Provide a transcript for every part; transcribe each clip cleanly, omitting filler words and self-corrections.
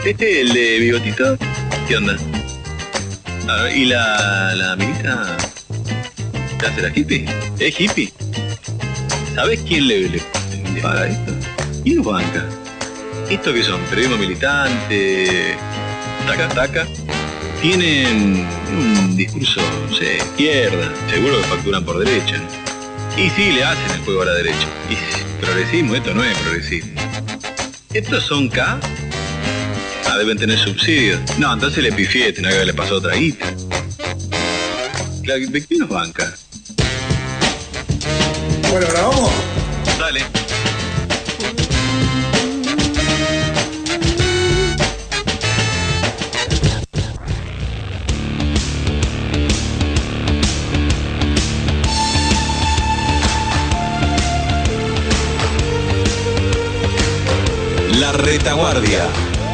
El de bigotito, ¿qué onda? A ver, ¿y la amiguita? ¿Te hace la hippie? ¿Es hippie? ¿Sabés quién le paga esto? ¿Quién los banca? ¿Esto qué son? ¿Periodismo militante? ¿Taca? Tienen un discurso, no sé, izquierda. Seguro que facturan por derecha. Y sí, le hacen el juego a la derecha. Y progresismo, esto no es progresismo. ¿Estos son K? Ah, deben tener subsidios. No, entonces le pifié, tenía que le pasó otra guita. Claro, ¿de quién nos banca? Bueno, ¿ahora vamos? Dale. La Retaguardia.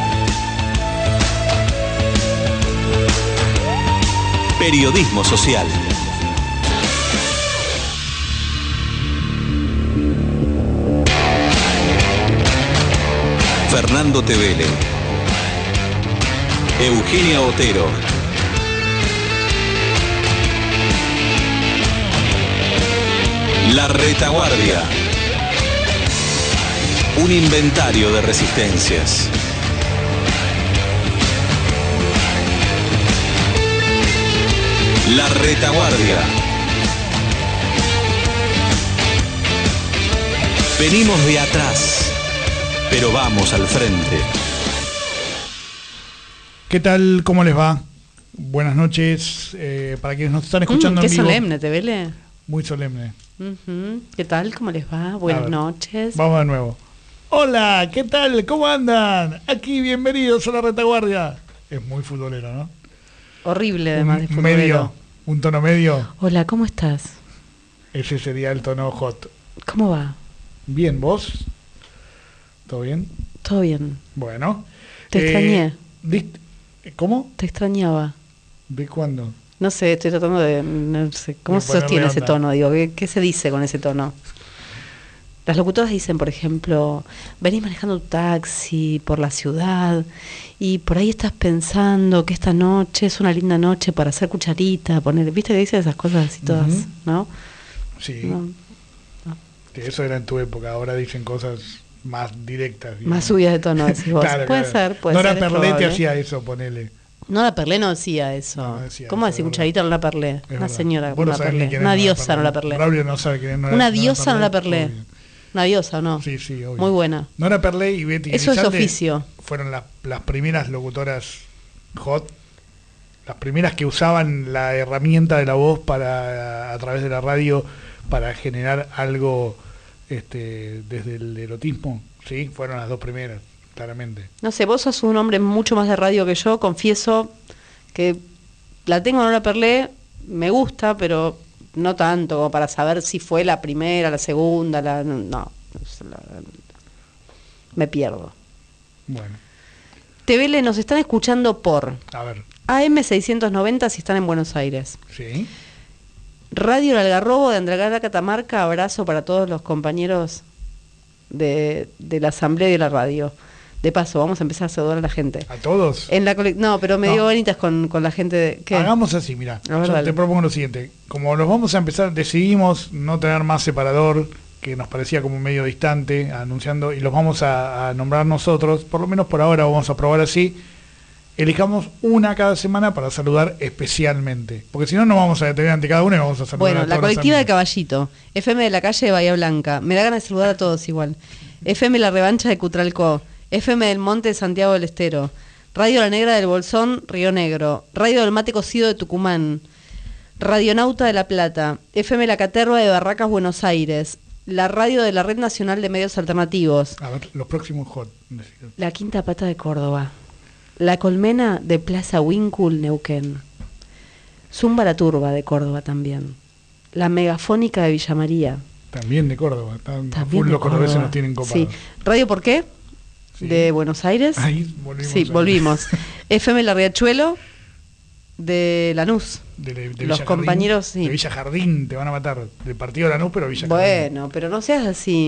Periodismo social. Fernando Tevele, Eugenia Otero, La Retaguardia. Un inventario de resistencias. La Retaguardia. Venimos de atrás, pero vamos al frente. ¿Qué tal? ¿Cómo les va? Buenas noches. Para quienes nos están escuchando en qué vivo. solemne, Tevele. Muy solemne. ¿Qué tal? ¿Cómo les va? Buenas noches. Vamos de nuevo. Hola, ¿qué tal? ¿Cómo andan? Aquí, bienvenidos a La Retaguardia. Es muy futbolero, ¿no? Horrible, además de futbolero. Medio, un tono medio. Hola, ¿cómo estás? Ese sería el tono hot. ¿Cómo va? Bien, ¿vos? ¿Todo bien? Todo bien. Bueno. Te extrañé. ¿Cómo? Te extrañaba. ¿De cuándo? No sé, estoy tratando de... No sé, ¿cómo se sostiene ese tono? Digo, ¿qué se dice con ese tono? Las locutoras dicen, por ejemplo, venís manejando tu taxi por la ciudad y por ahí estás pensando que esta noche es una linda noche para hacer cucharita, poner, ¿viste que dicen esas cosas así todas, no? Sí. No. Que eso era en tu época, ahora dicen cosas más directas. Digamos. Más subidas de tono, decís vos. Claro, puede claro. ser, puede no ser. No, Perlé te hacía eso, ponele. No, Perlé no decía eso. No decía ¿Cómo eso, decir cucharita no la Perlé? Es Una verdad. señora Vos no no la sabés ni Perlé. quién es Una diosa no la Perlé. Braulio no sabe quién es. Una diosa no la Perlé. Obvio. Una diosa, ¿o no? Sí, sí, obvio. Muy buena. Nora Perlé y Betty Eso Elizalde es oficio. Fueron las primeras locutoras hot, las primeras que usaban la herramienta de la voz para a través de la radio para generar algo desde el erotismo. Sí, fueron las dos primeras, claramente. No sé, vos sos un hombre mucho más de radio que yo. Confieso que la tengo Nora Perlé, me gusta, pero no tanto como para saber si fue la primera, la segunda, me pierdo. Bueno. Tevele, nos están escuchando por A ver. AM 690 si están en Buenos Aires. Sí. Radio El Algarrobo de Andragada, Catamarca. Abrazo para todos los compañeros de la asamblea y de la radio. De paso, vamos a empezar a saludar a la gente. ¿A todos? No, pero me dio bonitas con la gente de... ¿qué? Hagamos así, mira. A ver, Yo dale. te propongo lo siguiente. Como nos vamos a empezar, decidimos no tener más separador, que nos parecía como medio distante, anunciando, y los vamos a nombrar nosotros, por lo menos por ahora vamos a probar así. Elijamos una cada semana para saludar especialmente. Porque si no, nos vamos a detener ante cada uno y vamos a saludar Bueno, a la todos colectiva los de Caballito, FM de la calle de Bahía Blanca, me da ganas de saludar a todos igual. FM La Revancha de Cutralcó, FM del Monte de Santiago del Estero, Radio La Negra del Bolsón, Río Negro, Radio del Mate Cocido de Tucumán, Radionauta de La Plata, FM La Caterva de Barracas, Buenos Aires, la radio de la Red Nacional de Medios Alternativos. A ver, los próximos hot. La Quinta Pata de Córdoba, La Colmena de Plaza Wincul, Neuquén, Zumba la Turba de Córdoba también, La Megafónica de Villa María. También de Córdoba. También de los cordobeses Córdoba. nos tienen copados. Sí. ¿Radio por qué? Sí. De Buenos Aires. Ahí volvimos. Sí, volvimos. FM La Riachuelo de Lanús. De Los Villa compañeros, Jardín, sí. De Villa Jardín, te van a matar. Del partido de Lanús, pero Villa Jardín. Bueno, pero no seas así.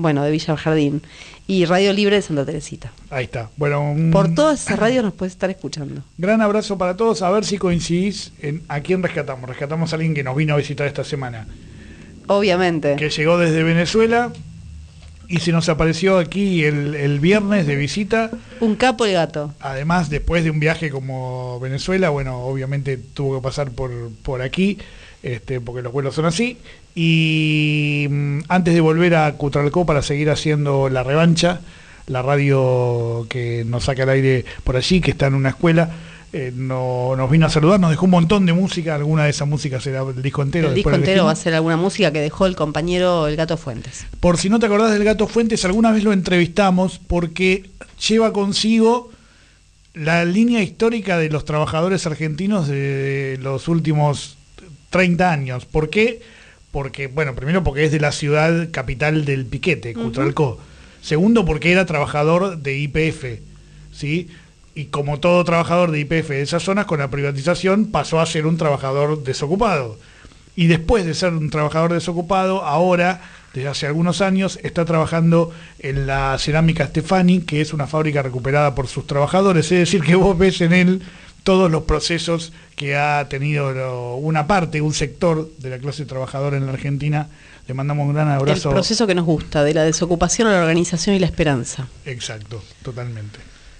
bueno, de Villa Jardín, y Radio Libre de Santa Teresita. Ahí está. Bueno, Por todas esas radios nos puedes estar escuchando. gran abrazo para todos. A ver si coincidís en a quién rescatamos. Rescatamos a alguien que nos vino a visitar esta semana, Obviamente. que llegó desde Venezuela y se nos apareció aquí el viernes de visita. Un capo el gato. Además, después de un viaje como Venezuela, bueno, obviamente tuvo que pasar por aquí, porque los vuelos son así. Y antes de volver a Cutralcó para seguir haciendo La Revancha, la radio que nos saca al aire por allí, que está en una escuela, nos vino a saludar, nos dejó un montón de música. Alguna de esas músicas será el disco entero. El disco después entero elegimos. va a ser alguna música que dejó el compañero El Gato Fuentes. Por si no te acordás del Gato Fuentes, alguna vez lo entrevistamos porque lleva consigo la línea histórica de los trabajadores argentinos de los últimos 30 años. ¿Por qué? Porque, bueno, primero porque es de la ciudad capital del piquete, Cutralcó. Segundo, porque era trabajador de YPF, ¿sí? Y como todo trabajador de YPF de esas zonas, con la privatización pasó a ser un trabajador desocupado. Y después de ser un trabajador desocupado, ahora, desde hace algunos años, está trabajando en la cerámica Stefani, que es una fábrica recuperada por sus trabajadores. Es decir, que vos ves en él todos los procesos que ha tenido una parte, un sector de la clase trabajadora en la Argentina. Le mandamos un gran abrazo. El proceso que nos gusta, de la desocupación a la organización y la esperanza. Exacto, totalmente.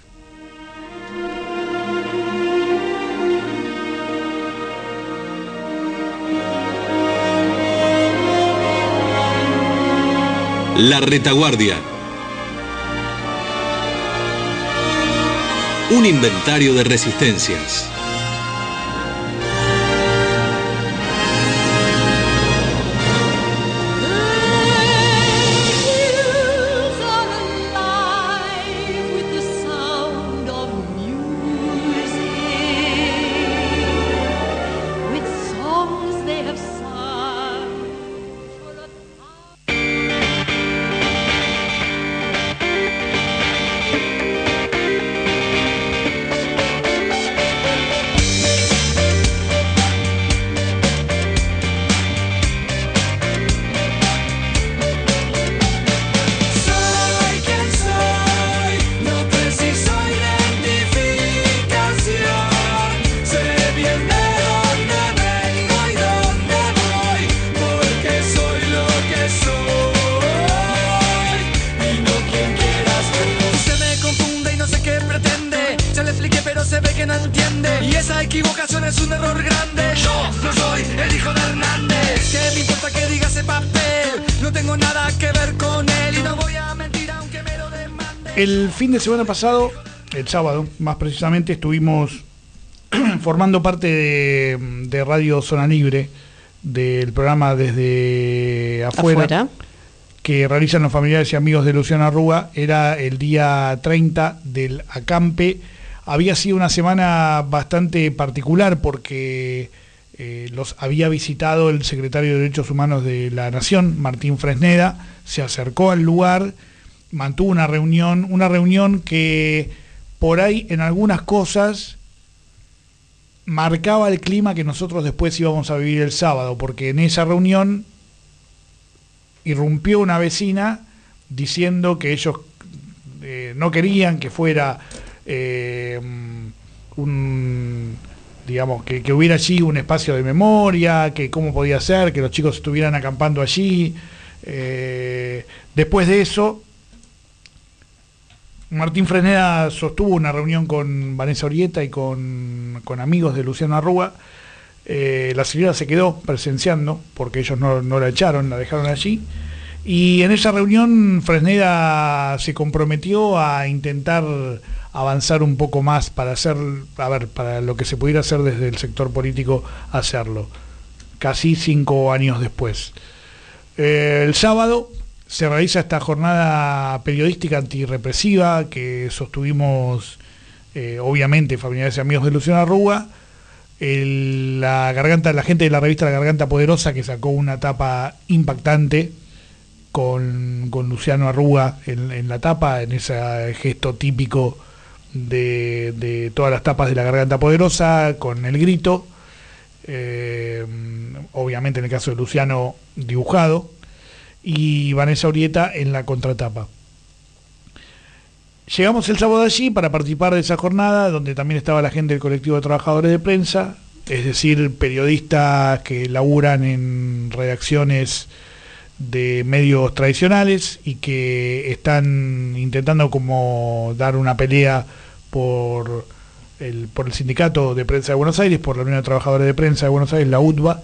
La Retaguardia. Un inventario de resistencias. El fin de semana pasado, el sábado más precisamente, estuvimos formando parte de Radio Zona Libre, del programa Desde Afuera, que realizan los familiares y amigos de Luciano Arruga. Era el día 30 del acampe. Había sido una semana bastante particular porque los había visitado el secretario de Derechos Humanos de la Nación, Martín Fresneda. Se acercó al lugar, mantuvo una reunión que por ahí en algunas cosas marcaba el clima que nosotros después íbamos a vivir el sábado, porque en esa reunión irrumpió una vecina diciendo que ellos no querían que fuera digamos, que hubiera allí un espacio de memoria, que cómo podía ser, que los chicos estuvieran acampando allí. Después de eso, Martín Fresneda sostuvo una reunión con Vanessa Orieta y con amigos de Luciano Arruga. La señora se quedó presenciando, porque ellos no la echaron, la dejaron allí. Y en esa reunión Fresneda se comprometió a intentar avanzar un poco más para para lo que se pudiera hacer desde el sector político, hacerlo. Casi 5 años después. El sábado se realiza esta jornada periodística antirrepresiva que sostuvimos, obviamente, familiares y amigos de Luciano Arruga. La gente de la revista La Garganta Poderosa, que sacó una tapa impactante con Luciano Arruga en la tapa, en ese gesto típico de todas las tapas de La Garganta Poderosa, con el grito, obviamente en el caso de Luciano dibujado. y Vanessa Urieta en la contratapa. Llegamos el sábado allí para participar de esa jornada, donde también estaba la gente del colectivo de trabajadores de prensa, es decir, periodistas que laburan en redacciones de medios tradicionales y que están intentando como dar una pelea por el Sindicato de Prensa de Buenos Aires, por la Unión de Trabajadores de Prensa de Buenos Aires, la UTBA.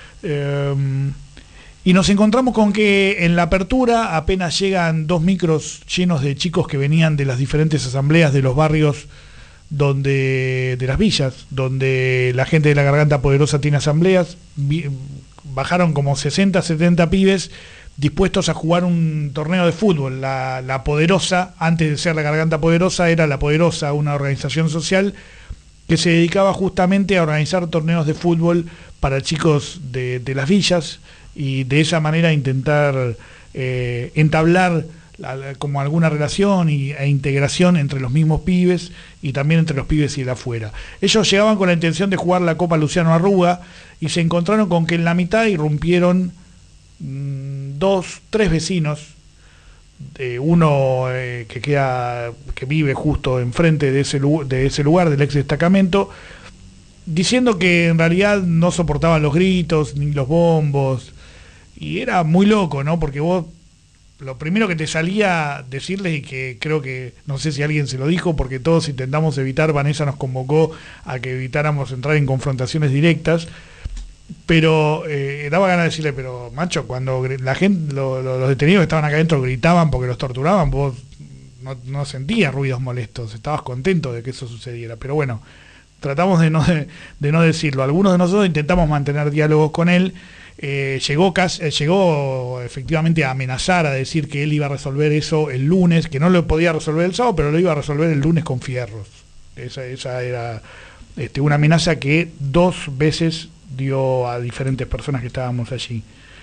Y nos encontramos con que en la apertura apenas llegan 2 micros llenos de chicos que venían de las diferentes asambleas de los barrios de las villas, donde la gente de la Garganta Poderosa tiene asambleas. Bajaron como 60, 70 pibes dispuestos a jugar un torneo de fútbol. La Poderosa, antes de ser la Garganta Poderosa, era La Poderosa, una organización social que se dedicaba justamente a organizar torneos de fútbol para chicos de las villas, y de esa manera intentar entablar como alguna relación e integración entre los mismos pibes y también entre los pibes y el afuera. Ellos llegaban con la intención de jugar la Copa Luciano Arruga y se encontraron con que en la mitad irrumpieron 2, 3 vecinos, uno que vive justo enfrente de ese lugar, del ex destacamento, diciendo que en realidad no soportaban los gritos ni los bombos. Y era muy loco, ¿no? Porque vos, lo primero que te salía decirles, y que creo que, no sé si alguien se lo dijo, porque todos intentamos evitar, Vanessa nos convocó a que evitáramos entrar en confrontaciones directas, pero daba ganas de decirle, pero macho, cuando la gente, los detenidos que estaban acá adentro gritaban porque los torturaban, vos no sentías ruidos molestos, estabas contento de que eso sucediera. Pero bueno, tratamos de no decirlo. Algunos de nosotros intentamos mantener diálogos con él. Llegó efectivamente a amenazar, a decir que él iba a resolver eso el lunes, que no lo podía resolver el sábado, pero lo iba a resolver el lunes con fierros. Esa era una amenaza que 2 veces dio a diferentes personas que estábamos allí.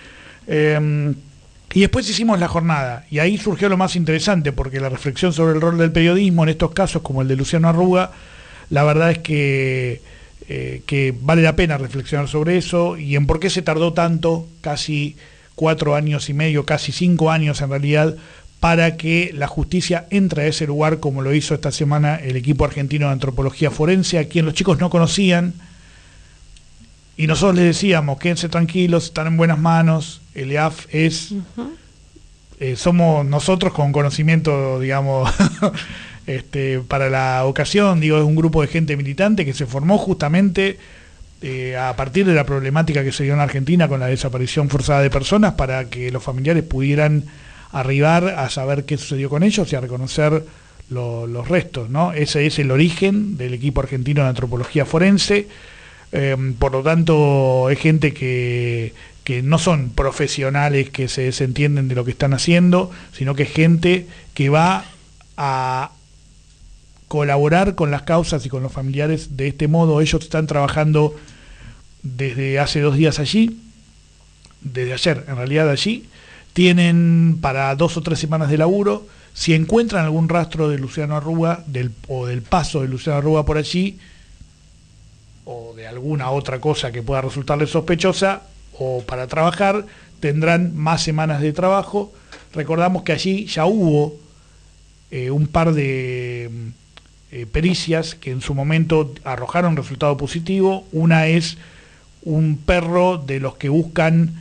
Y después hicimos la jornada, y ahí surgió lo más interesante, porque la reflexión sobre el rol del periodismo en estos casos, como el de Luciano Arruga, la verdad es que vale la pena reflexionar sobre eso y en por qué se tardó tanto, casi 4 años y medio, casi 5 años en realidad, para que la justicia entre a ese lugar, como lo hizo esta semana el equipo argentino de antropología forense, a quien los chicos no conocían, y nosotros les decíamos, quédense tranquilos, están en buenas manos, el EAF es, somos nosotros con conocimiento, digamos, para la ocasión, es un grupo de gente militante que se formó justamente a partir de la problemática que se dio en Argentina con la desaparición forzada de personas, para que los familiares pudieran arribar a saber qué sucedió con ellos y a reconocer los restos, ¿no? Ese es el origen del equipo argentino de antropología forense. Por lo tanto, es gente que no son profesionales que se desentienden de lo que están haciendo, sino que es gente que va a colaborar con las causas y con los familiares de este modo. Ellos están trabajando desde hace 2 días allí, desde ayer en realidad allí, tienen para 2 o 3 semanas de laburo. Si encuentran algún rastro de Luciano Arruga, o del paso de Luciano Arruga por allí, o de alguna otra cosa que pueda resultarles sospechosa, o para trabajar, tendrán más semanas de trabajo. Recordamos que allí ya hubo un par de pericias que en su momento arrojaron resultado positivo. Una es un perro de los que buscan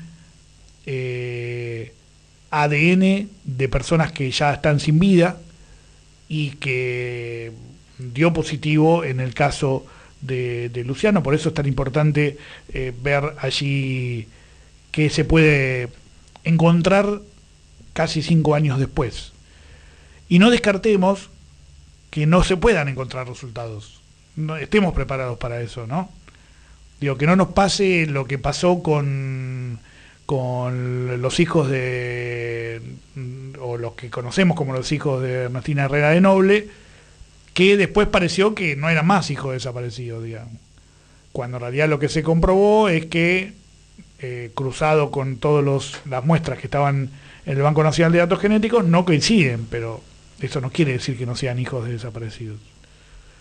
ADN de personas que ya están sin vida y que dio positivo en el caso de Luciano. Por eso es tan importante ver allí qué se puede encontrar casi 5 años después. Y no descartemos que no se puedan encontrar resultados. No, estemos preparados para eso, ¿no? Digo, que no nos pase lo que pasó con los hijos o los que conocemos como los hijos de Ernestina Herrera de Noble, que después pareció que no eran más hijos desaparecidos, digamos. Cuando en realidad lo que se comprobó es que, cruzado con todas las muestras que estaban en el Banco Nacional de Datos Genéticos, no coinciden, pero eso no quiere decir que no sean hijos de desaparecidos.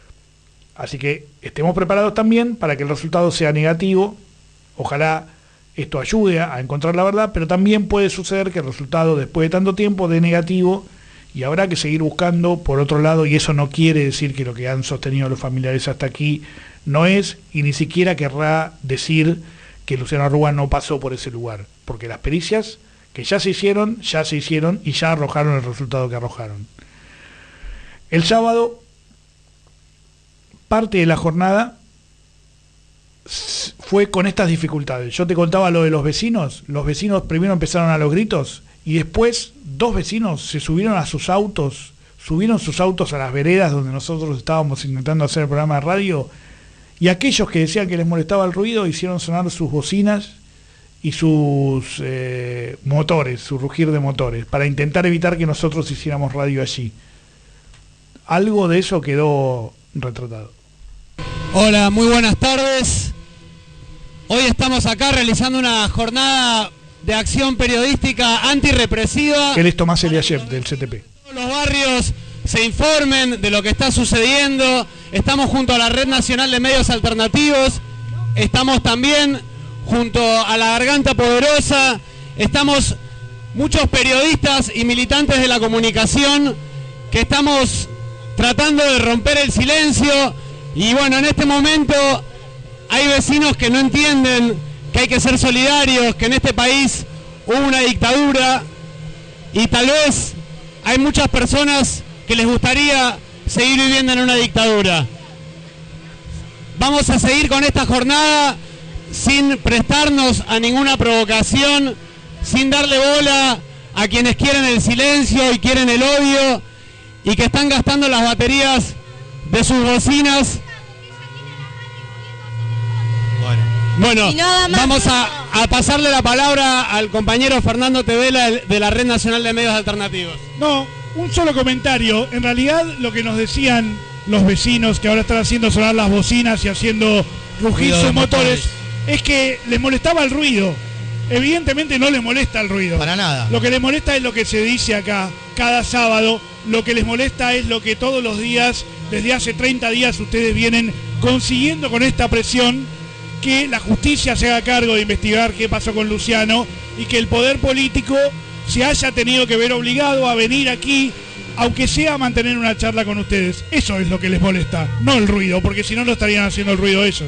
Así que estemos preparados también para que el resultado sea negativo. Ojalá esto ayude a encontrar la verdad, pero también puede suceder que el resultado después de tanto tiempo dé negativo y habrá que seguir buscando por otro lado, y eso no quiere decir que lo que han sostenido los familiares hasta aquí no es, y ni siquiera querrá decir que Luciano Arruga no pasó por ese lugar, porque las pericias que ya se hicieron y ya arrojaron el resultado que arrojaron. El sábado, parte de la jornada fue con estas dificultades. Yo te contaba lo de los vecinos primero empezaron a los gritos y después 2 vecinos se subieron a sus autos, a las veredas donde nosotros estábamos intentando hacer el programa de radio, y aquellos que decían que les molestaba el ruido hicieron sonar sus bocinas y sus motores, su rugir de motores, para intentar evitar que nosotros hiciéramos radio allí. Algo de eso quedó retratado. Hola, muy buenas tardes. Hoy estamos acá realizando una jornada de acción periodística antirrepresiva. Él es Tomás Eliashev, del CTP. Los barrios se informen de lo que está sucediendo. Estamos junto a la Red Nacional de Medios Alternativos. Estamos también junto a la Garganta Poderosa. Estamos muchos periodistas y militantes de la comunicación que estamos tratando de romper el silencio. Y bueno, en este momento hay vecinos que no entienden que hay que ser solidarios, que en este país hubo una dictadura y tal vez hay muchas personas que les gustaría seguir viviendo en una dictadura. Vamos a seguir con esta jornada sin prestarnos a ninguna provocación, sin darle bola a quienes quieren el silencio y quieren el odio y que están gastando las baterías de sus bocinas. Bueno, vamos a pasarle la palabra al compañero Fernando Tevela de la Red Nacional de Medios Alternativos. No, un solo comentario. En realidad lo que nos decían los vecinos que ahora están haciendo sonar las bocinas y haciendo rugir sus motores es que les molestaba el ruido. Evidentemente no les molesta el ruido. Para nada. Lo que les molesta es lo que se dice acá cada sábado. Lo que les molesta es lo que todos los días, desde hace 30 días, ustedes vienen consiguiendo con esta presión, que la justicia se haga cargo de investigar qué pasó con Luciano y que el poder político se haya tenido que ver obligado a venir aquí, aunque sea a mantener una charla con ustedes. Eso es lo que les molesta, no el ruido, porque si no, no estarían haciendo el ruido ellos.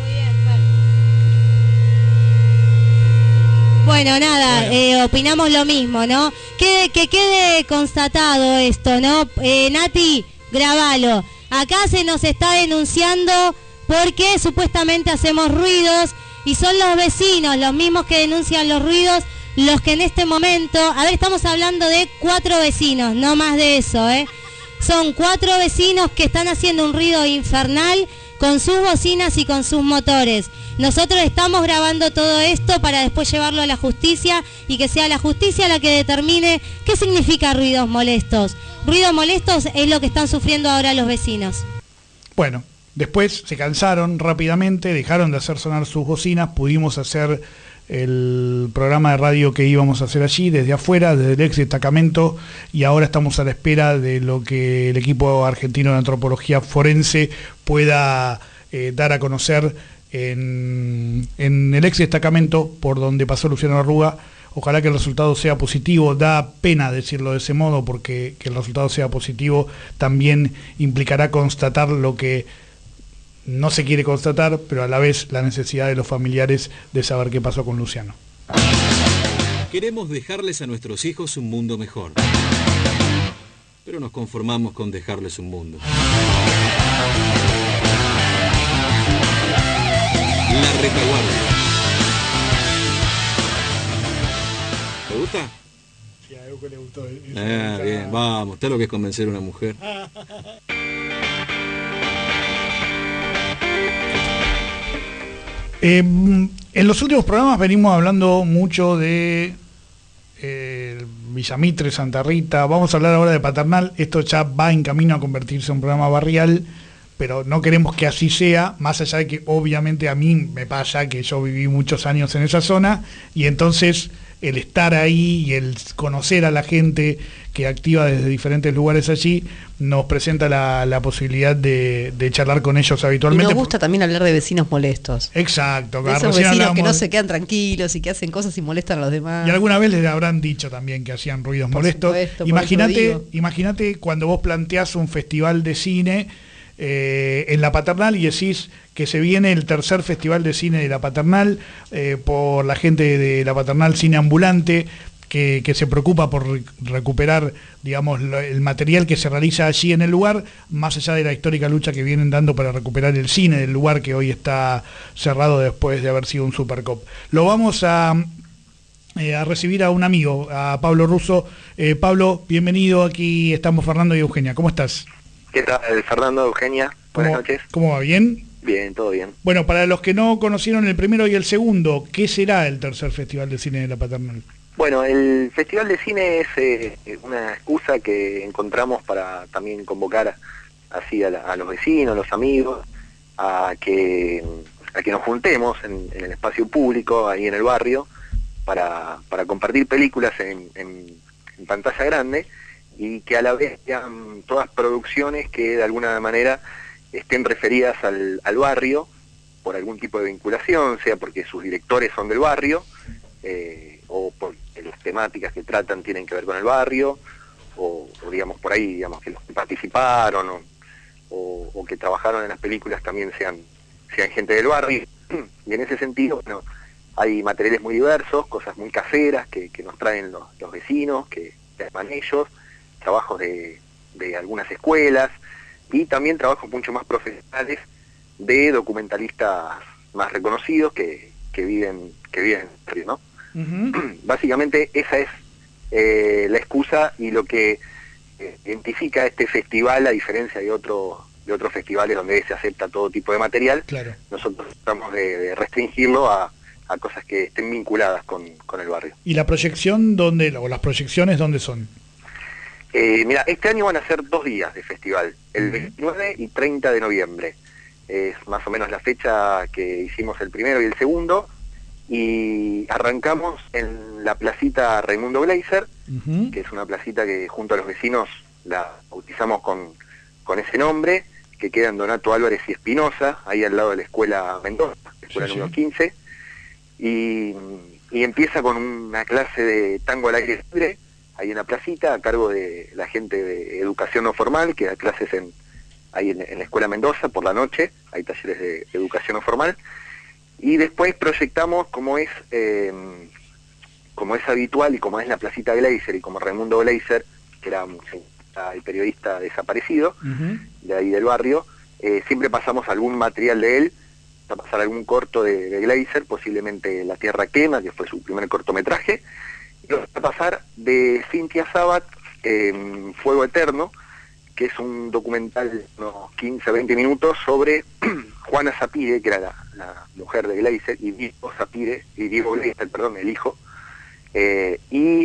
Bueno, nada, opinamos lo mismo, ¿no? Que quede constatado esto, ¿no? Nati, grabalo. Acá se nos está denunciando porque supuestamente hacemos ruidos y son los vecinos, los mismos que denuncian los ruidos, los que en este momento, a ver, estamos hablando de 4 vecinos, no más de eso, Son 4 vecinos que están haciendo un ruido infernal con sus bocinas y con sus motores. Nosotros estamos grabando todo esto para después llevarlo a la justicia y que sea la justicia la que determine qué significa ruidos molestos. Ruidos molestos es lo que están sufriendo ahora los vecinos. Bueno, después se cansaron rápidamente, dejaron de hacer sonar sus bocinas, pudimos hacer el programa de radio que íbamos a hacer allí, desde afuera, desde el ex destacamento, y ahora estamos a la espera de lo que el equipo argentino de antropología forense pueda dar a conocer en el ex destacamento por donde pasó Luciano Arruga. Ojalá que el resultado sea positivo. Da pena decirlo de ese modo, porque que el resultado sea positivo también implicará constatar lo que no se quiere constatar, pero a la vez la necesidad de los familiares de saber qué pasó con Luciano. Queremos dejarles a nuestros hijos un mundo mejor, pero nos conformamos con dejarles un mundo. La retaguardia. ¿Te gusta? Sí, a Euco le gustó. Bien, vamos, está lo que es convencer a una mujer. En los últimos programas venimos hablando mucho de Villamitre, Santa Rita. Vamos a hablar ahora de Paternal. Esto ya va en camino a convertirse en un programa barrial, pero no queremos que así sea, más allá de que obviamente a mí me pasa que yo viví muchos años en esa zona y entonces el estar ahí y el conocer a la gente que activa desde diferentes lugares allí, nos presenta la posibilidad de charlar con ellos Y habitualmente. nos gusta también hablar de vecinos molestos. Exacto, De esos recién vecinos que no hablábamos- se quedan tranquilos y que hacen cosas y molestan a los demás. Y alguna vez les habrán dicho también que hacían ruidos Por molestos. supuesto, por eso digo. Imagínate cuando vos planteás un festival de cine en La Paternal y decís que se viene el tercer festival de cine de La Paternal por la gente de La Paternal Cine Ambulante, que se preocupa por recuperar, digamos, el material que se realiza allí en el lugar, más allá de la histórica lucha que vienen dando para recuperar el cine del lugar que hoy está cerrado después de haber sido un Supercop. Lo vamos a recibir a un amigo, a Pablo Russo. Pablo, bienvenido, aquí estamos Fernando y Eugenia. ¿Cómo estás? ¿Qué tal, Fernando, Eugenia? Buenas noches. ¿Cómo va? ¿Bien? Bien, todo bien. Bueno, para los que no conocieron el primero y el segundo, ¿qué será el tercer Festival de Cine de La Paternal? Bueno, el Festival de Cine es una excusa que encontramos para también convocar así a los vecinos, a los amigos, a que nos juntemos en el espacio público, ahí en el barrio, para compartir películas en pantalla grande, y que a la vez sean todas producciones que de alguna manera estén referidas al barrio por algún tipo de vinculación, sea porque sus directores son del barrio, o porque las temáticas que tratan tienen que ver con el barrio, o digamos por ahí, digamos que los que participaron o que trabajaron en las películas también sean gente del barrio. Y en ese sentido, bueno, hay materiales muy diversos, cosas muy caseras que nos traen los vecinos, que arman ellos, trabajos de algunas escuelas, y también trabajos mucho más profesionales de documentalistas más reconocidos que viven en el barrio, ¿no? Básicamente esa es la excusa y lo que identifica este festival, a diferencia de otros festivales donde se acepta todo tipo de material. Claro. Nosotros tratamos de restringirlo a cosas que estén vinculadas con el barrio. ¿Y la proyección dónde, o las proyecciones dónde son? Mira, este año van a ser 2 días de festival, el 29 y 30 de noviembre. Es más o menos la fecha que hicimos el primero y el segundo, y arrancamos en la placita Raimundo Gleiser, que es una placita que junto a los vecinos la bautizamos con ese nombre, que queda en Donato Álvarez y Espinosa, ahí al lado de la Escuela Mendoza, la escuela número 15, y empieza con una clase de tango al aire libre, ahí en la placita, a cargo de la gente de educación no formal, que da clases ahí en la Escuela Mendoza por la noche, hay talleres de educación no formal, y después proyectamos como es habitual y como es la placita Gleiser y como Raimundo Gleiser, que era el periodista desaparecido de ahí del barrio, siempre pasamos algún material de él, a pasar algún corto de Gleiser, posiblemente La Tierra Quema, que fue su primer cortometraje, y vamos a pasar de Cynthia Sabat, Fuego Eterno, que es un documental de unos 15-20 minutos sobre Juana Sapire, que era la mujer de Gleiser, y Diego Gleiser, perdón, el hijo, y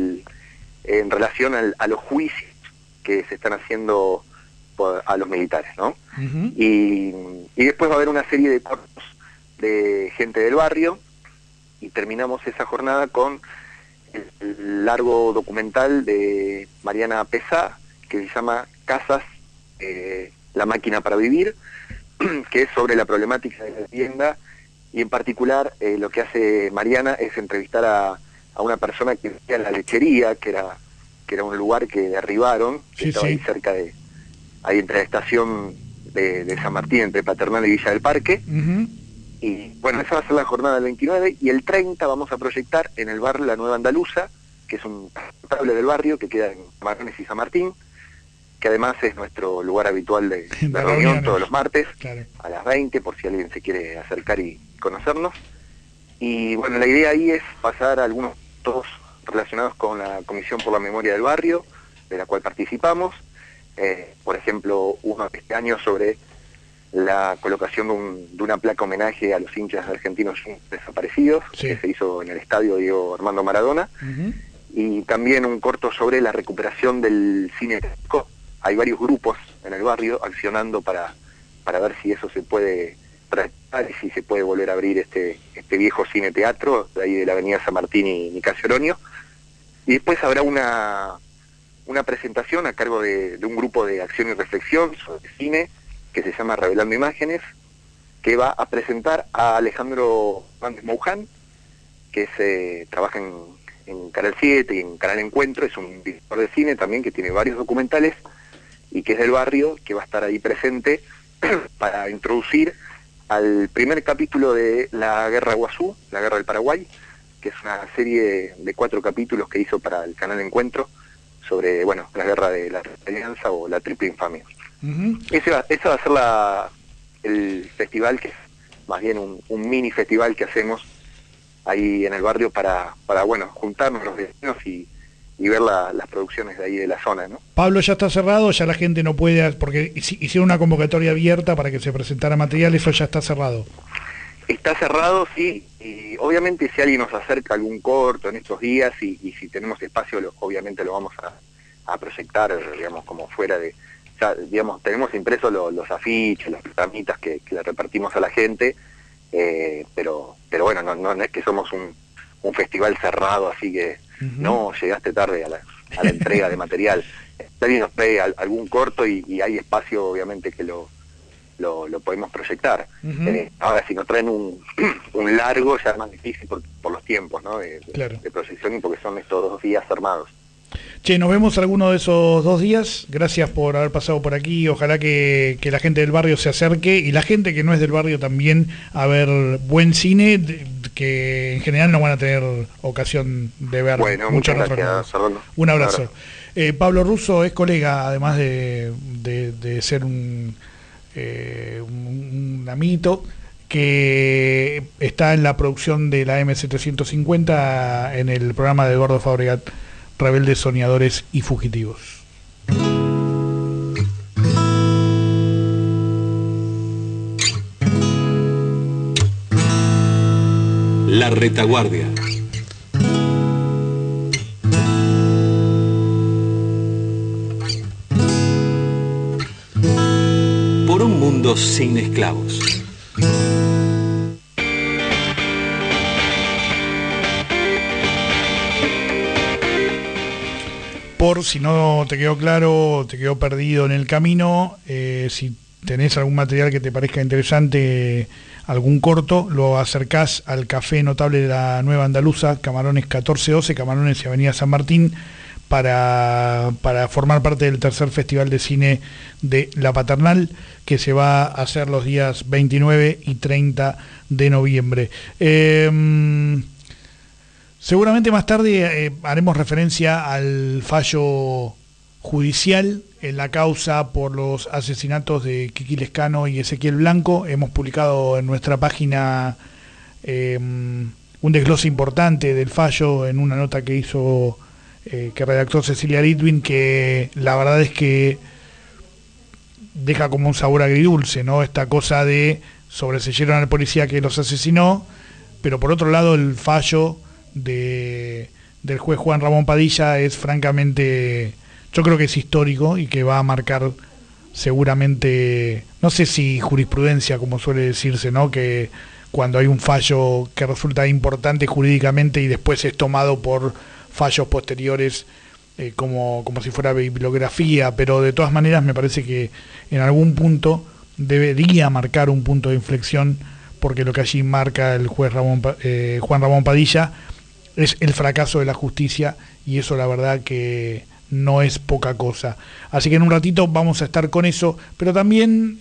en relación a los juicios que se están haciendo a los militares, ¿no? Y después va a haber una serie de cortos de gente del barrio, y terminamos esa jornada con el largo documental de Mariana Pesá, que se llama Casas, la máquina para vivir, que es sobre la problemática de la vivienda, y en particular lo que hace Mariana es entrevistar a una persona que vivía en la lechería, que era un lugar que derribaron, que estaba ahí cerca ahí entre la estación de San Martín, entre Paternal y Villa del Parque. Y bueno, esa va a ser la jornada del 29, y el 30 vamos a proyectar en el bar La Nueva Andaluza, que es un cable del barrio que queda en Marrones y San Martín, que además es nuestro lugar habitual de reunión todos los martes, a las 20, por si alguien se quiere acercar y conocernos. Y bueno, la idea ahí es pasar algunos todos relacionados con la Comisión por la Memoria del Barrio, de la cual participamos. Por ejemplo, uno este año sobre la colocación de una placa homenaje a los hinchas argentinos desaparecidos, que se hizo en el estadio Diego Armando Maradona, y también un corto sobre la recuperación del cine clásico. Hay varios grupos en el barrio accionando para ver si eso se puede para si se puede volver a abrir este viejo cine-teatro, de ahí de la avenida San Martín y Nicasio Oroño. Y después habrá una presentación a cargo de un grupo de acción y reflexión sobre cine, que se llama Revelando Imágenes, que va a presentar a Alejandro Hernández Mouján, que trabaja en Canal 7 y en Canal Encuentro, es un director de cine también que tiene varios documentales y que es del barrio, que va a estar ahí presente para introducir al primer capítulo de La Guerra Guazú, La Guerra del Paraguay, que es una serie de 4 capítulos que hizo para el Canal Encuentro sobre, bueno, la guerra de la Alianza o la Triple Infamia. Ese va a ser el festival, que es más bien un mini festival que hacemos ahí en el barrio para bueno, juntarnos los vecinos y ver las producciones de ahí de la zona, ¿no? Pablo, ¿ya está cerrado? ¿Ya la gente no puede...? Porque hicieron una convocatoria abierta para que se presentara material, ¿eso ya está cerrado? Está cerrado, sí, y obviamente si alguien nos acerca algún corto en estos días y si tenemos espacio, obviamente lo vamos a proyectar, digamos, como fuera de... O sea, digamos, tenemos impresos los afiches, las programitas que le repartimos a la gente, pero bueno, no es que somos un festival cerrado, así que no llegaste tarde a la entrega de material. Si alguien nos trae algún corto y hay espacio, obviamente que lo podemos proyectar. Ahora, si nos traen un largo, ya es más difícil por los tiempos, ¿no? de proyección, y porque son estos 2 días armados. Che, nos vemos alguno de esos 2 días. Gracias por haber pasado por aquí. Ojalá que la gente del barrio se acerque, y la gente que no es del barrio también, a ver buen cine, que en general no van a tener ocasión de ver. Bueno, muchas gracias, Fernando. Un abrazo. Pablo Russo es colega, además de ser un amiguito, que está en la producción de la M750 en el programa de Eduardo Fabregat, Rebeldes, Soñadores y Fugitivos. La Retaguardia. Por un mundo sin esclavos. Por si no te quedó claro, te quedó perdido en el camino, si tenés algún material que te parezca interesante, algún corto, lo acercás al Café Notable de la Nueva Andaluza, Camarones 1412, Camarones y Avenida San Martín, para formar parte del tercer Festival de Cine de La Paternal, que se va a hacer los días 29 y 30 de noviembre. Seguramente más tarde haremos referencia al fallo judicial en la causa por los asesinatos de Kiki Lescano y Ezequiel Blanco. Hemos publicado en nuestra página un desglose importante del fallo en una nota que redactó Cecilia Litwin, que la verdad es que deja como un sabor agridulce, ¿no? Esta cosa de sobreseyeron al policía que los asesinó, pero por otro lado el fallo del juez Juan Ramón Padilla es francamente, yo creo que es histórico y que va a marcar seguramente, no sé si jurisprudencia, como suele decirse, ¿no? Que cuando hay un fallo que resulta importante jurídicamente y después es tomado por fallos posteriores, como si fuera bibliografía, pero de todas maneras me parece que en algún punto debería marcar un punto de inflexión, porque lo que allí marca el juez Juan Ramón Padilla es el fracaso de la justicia, y eso la verdad que no es poca cosa. Así que en un ratito vamos a estar con eso, pero también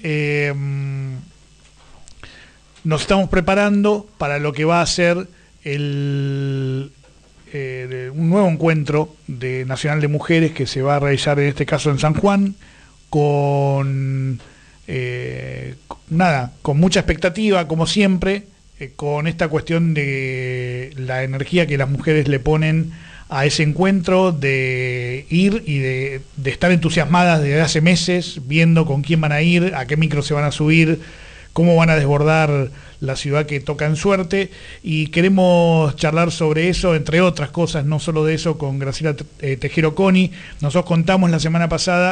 nos estamos preparando para lo que va a ser un nuevo encuentro nacional de mujeres que se va a realizar en este caso en San Juan, con mucha expectativa, como siempre, con esta cuestión de la energía que las mujeres le ponen a ese encuentro, de ir y de estar entusiasmadas desde hace meses, viendo con quién van a ir, a qué micro se van a subir, cómo van a desbordar la ciudad que toca en suerte, y queremos charlar sobre eso, entre otras cosas, no solo de eso, con Graciela Tejero Coni. Nosotros contamos la semana pasada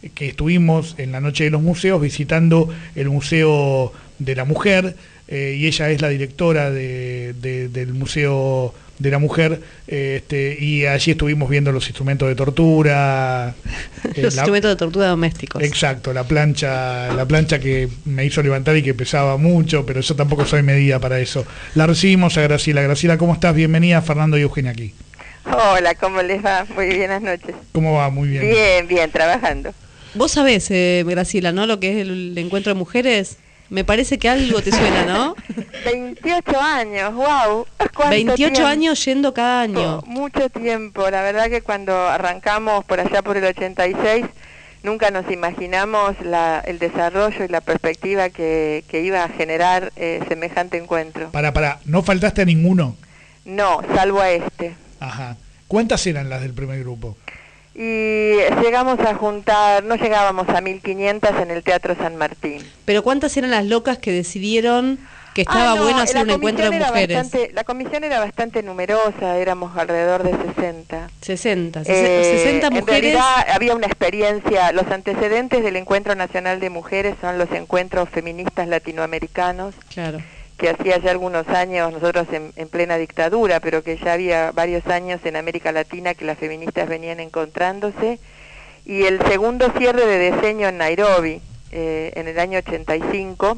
que estuvimos en la Noche de los Museos visitando el Museo de la Mujer, y ella es la directora del Museo de la Mujer, y allí estuvimos viendo los instrumentos de tortura. Los instrumentos de tortura domésticos. Exacto, la plancha que me hizo levantar y que pesaba mucho, pero yo tampoco soy medida para eso. La recibimos a Graciela. Graciela, ¿cómo estás? Bienvenida, Fernando y Eugenia aquí. Hola, ¿cómo les va? Muy buenas noches. ¿Cómo va? Muy bien. Bien, trabajando. Vos sabés, Graciela, ¿no? Lo que es el encuentro de mujeres. Me parece que algo te suena, ¿no? 28 años, wow. 28 tiempo? años yendo cada año. Mucho tiempo. La verdad que cuando arrancamos por allá por el 86, nunca nos imaginamos el desarrollo y la perspectiva que iba a generar semejante encuentro. ¿No faltaste a ninguno? No, salvo a este. Ajá. ¿Cuántas eran las del primer grupo? Y llegamos a juntar, no llegábamos a 1500 en el Teatro San Martín. ¿Pero cuántas eran las locas que decidieron que estaba bueno hacer un encuentro de mujeres? La comisión era bastante numerosa, éramos alrededor de 60. 60 mujeres. En realidad había una experiencia, los antecedentes del Encuentro Nacional de Mujeres son los encuentros feministas latinoamericanos. Claro. Que hacía ya algunos años, nosotros en plena dictadura, pero que ya había varios años en América Latina que las feministas venían encontrándose, y el segundo cierre de diseño en Nairobi, en el año 85,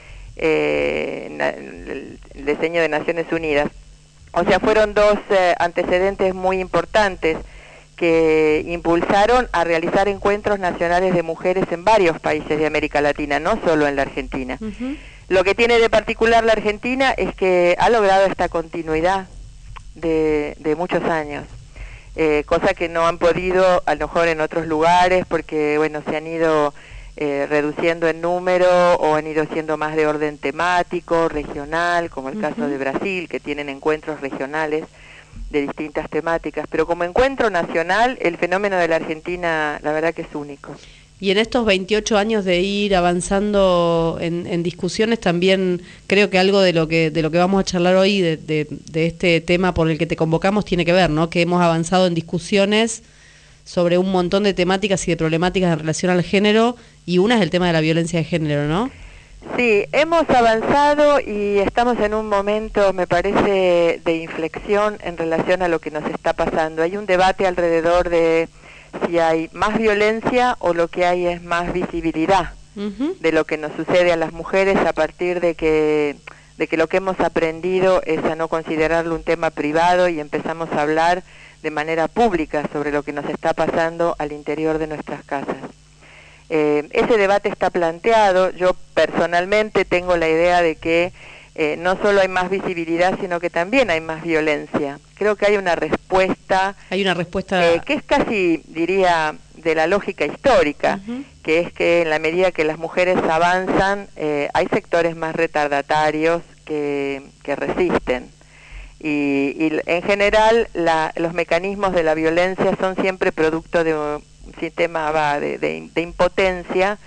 el diseño de Naciones Unidas. O sea, fueron dos antecedentes muy importantes que impulsaron a realizar encuentros nacionales de mujeres en varios países de América Latina, no solo en la Argentina. Lo que tiene de particular la Argentina es que ha logrado esta continuidad de muchos años, cosa que no han podido a lo mejor en otros lugares porque bueno, se han ido reduciendo en número o han ido siendo más de orden temático, regional, como el caso de Brasil, que tienen encuentros regionales de distintas temáticas, pero como encuentro nacional el fenómeno de la Argentina la verdad que es único. Y en estos 28 años de ir avanzando en discusiones, también creo que algo de lo que vamos a charlar hoy, de este tema por el que te convocamos, tiene que ver, ¿no? Que hemos avanzado en discusiones sobre un montón de temáticas y de problemáticas en relación al género, y una es el tema de la violencia de género, ¿no? Sí, hemos avanzado y estamos en un momento, me parece, de inflexión en relación a lo que nos está pasando. Hay un debate alrededor de si hay más violencia o lo que hay es más visibilidad de lo que nos sucede a las mujeres a partir de que lo que hemos aprendido es a no considerarlo un tema privado y empezamos a hablar de manera pública sobre lo que nos está pasando al interior de nuestras casas. Ese debate está planteado. Yo personalmente tengo la idea de que no solo hay más visibilidad, sino que también hay más violencia. Creo que hay una respuesta... que es casi, diría, de la lógica histórica, que es que en la medida que las mujeres avanzan, hay sectores más retardatarios que resisten. Y en general, los mecanismos de la violencia son siempre producto de un sistema de impotencia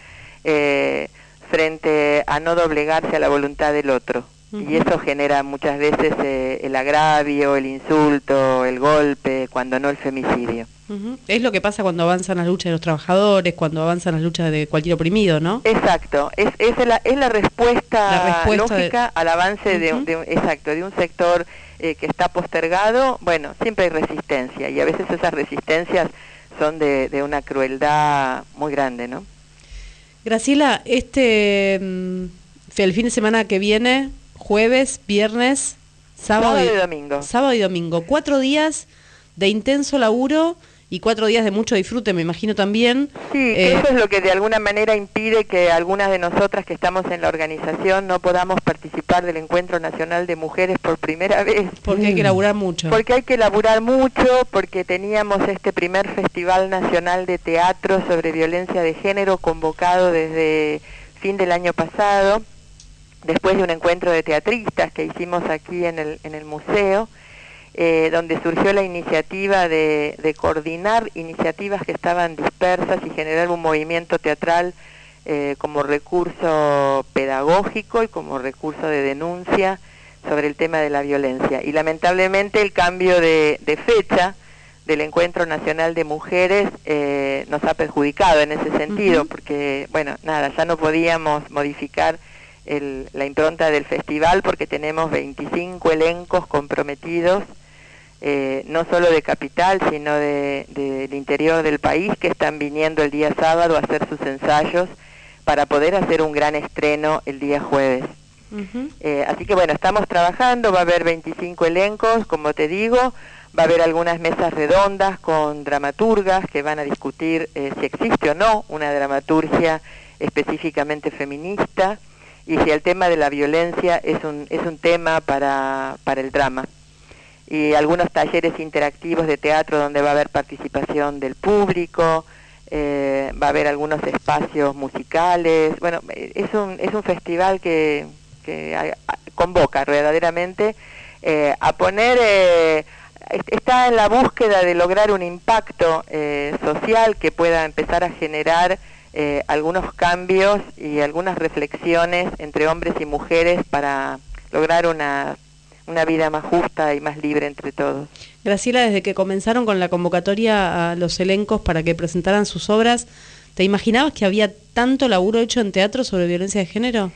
frente a no doblegarse a la voluntad del otro. Y eso genera muchas veces el agravio, el insulto, el golpe, cuando no el femicidio. Es lo que pasa cuando avanzan las luchas de los trabajadores, cuando avanzan las luchas de cualquier oprimido, ¿no? Exacto, es la respuesta lógica al avance de un sector que está postergado. Bueno, siempre hay resistencia, y a veces esas resistencias son de una crueldad muy grande, ¿no? Graciela, el fin de semana que viene, jueves, viernes, sábado y domingo, 4 días de intenso laburo y 4 días de mucho disfrute, me imagino también. Sí, eso es lo que de alguna manera impide que algunas de nosotras que estamos en la organización no podamos participar del Encuentro Nacional de Mujeres por primera vez. Porque hay que laburar mucho. Porque hay que laburar mucho, porque teníamos este primer Festival Nacional de Teatro sobre Violencia de Género convocado desde fin del año pasado, después de un encuentro de teatristas que hicimos aquí en el museo, donde surgió la iniciativa de coordinar iniciativas que estaban dispersas y generar un movimiento teatral como recurso pedagógico y como recurso de denuncia sobre el tema de la violencia. Y lamentablemente el cambio de fecha del Encuentro Nacional de Mujeres nos ha perjudicado en ese sentido, porque, bueno, nada, ya no podíamos modificar la impronta del festival porque tenemos 25 elencos comprometidos, no solo de Capital, sino del interior del país, que están viniendo el día sábado a hacer sus ensayos para poder hacer un gran estreno el día jueves. Así que bueno, estamos trabajando, va a haber 25 elencos, como te digo, va a haber algunas mesas redondas con dramaturgas que van a discutir si existe o no una dramaturgia específicamente feminista y si el tema de la violencia es un tema para el drama. Y algunos talleres interactivos de teatro donde va a haber participación del público, va a haber algunos espacios musicales. Bueno, es un festival que convoca verdaderamente a poner, está en la búsqueda de lograr un impacto social que pueda empezar a generar algunos cambios y algunas reflexiones entre hombres y mujeres para lograr una vida más justa y más libre entre todos. Graciela, desde que comenzaron con la convocatoria a los elencos para que presentaran sus obras, ¿te imaginabas que había tanto laburo hecho en teatro sobre violencia de género?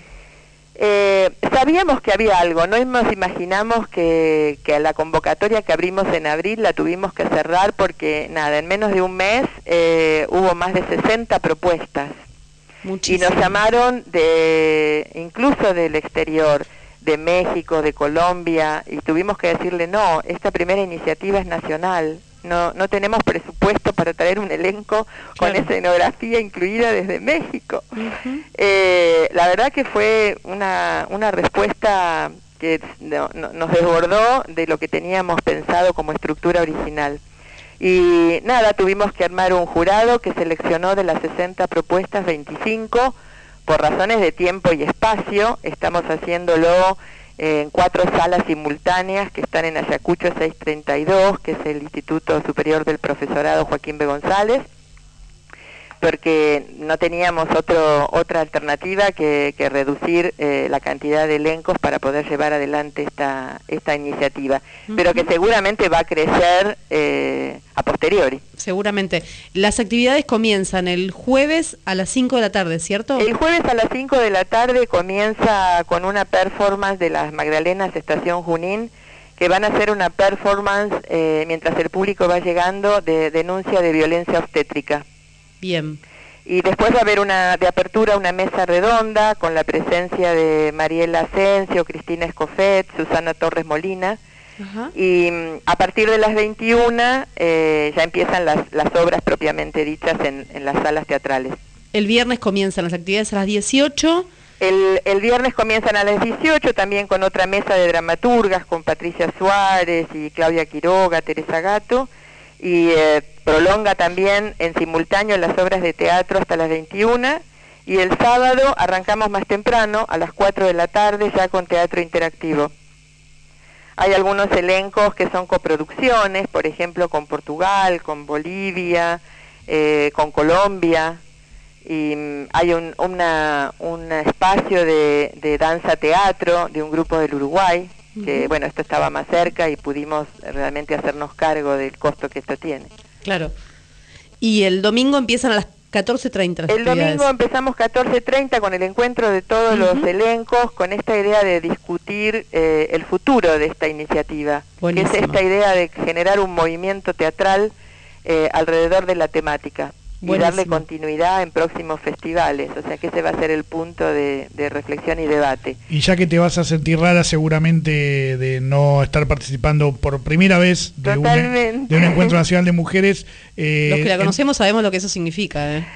Sabíamos que había algo, no nos imaginamos que la convocatoria que abrimos en abril la tuvimos que cerrar porque, nada, en menos de un mes hubo más de 60 propuestas. Muchísimo. Y nos llamaron incluso del exterior, de México, de Colombia, y tuvimos que decirle, no, esta primera iniciativa es nacional, no tenemos presupuesto para traer un elenco con escenografía incluida desde México. La verdad que fue una respuesta que nos desbordó de lo que teníamos pensado como estructura original. Y nada, tuvimos que armar un jurado que seleccionó de las 60 propuestas 25, por razones de tiempo y espacio. Estamos haciéndolo en 4 salas simultáneas que están en Ayacucho 632, que es el Instituto Superior del Profesorado Joaquín B. González, porque no teníamos otra alternativa que reducir la cantidad de elencos para poder llevar adelante esta iniciativa, pero que seguramente va a crecer a posteriori. Seguramente. Las actividades comienzan el jueves a las 5 de la tarde, ¿cierto? El jueves a las 5 de la tarde comienza con una performance de las Magdalenas Estación Junín, que van a hacer una performance mientras el público va llegando de denuncia de violencia obstétrica. Bien. Y después va a haber de apertura una mesa redonda con la presencia de Mariela Asensio, Cristina Escofet, Susana Torres Molina. Y a partir de las 21 ya empiezan las obras propiamente dichas en las salas teatrales. El viernes comienzan las actividades a las 18. El viernes comienzan a las 18 también con otra mesa de dramaturgas con Patricia Suárez y Claudia Quiroga, Teresa Gato. Y prolonga también en simultáneo las obras de teatro hasta las 21, y el sábado arrancamos más temprano, a las 4 de la tarde, ya con teatro interactivo. Hay algunos elencos que son coproducciones, por ejemplo con Portugal, con Bolivia, con Colombia, y hay un espacio de danza-teatro de un grupo del Uruguay, que bueno, esto estaba más cerca y pudimos realmente hacernos cargo del costo que esto tiene. Claro. Y el domingo empiezan a las 14:30. El domingo empezamos 14:30 con el encuentro de todos los elencos, con esta idea de discutir el futuro de esta iniciativa. Buenísimo. Que es esta idea de generar un movimiento teatral alrededor de la temática. Y darle continuidad en próximos festivales, o sea que ese va a ser el punto de reflexión y debate. Y ya que te vas a sentir rara seguramente de no estar participando por primera vez de un Encuentro Nacional de Mujeres. Los que la conocemos sabemos lo que eso significa.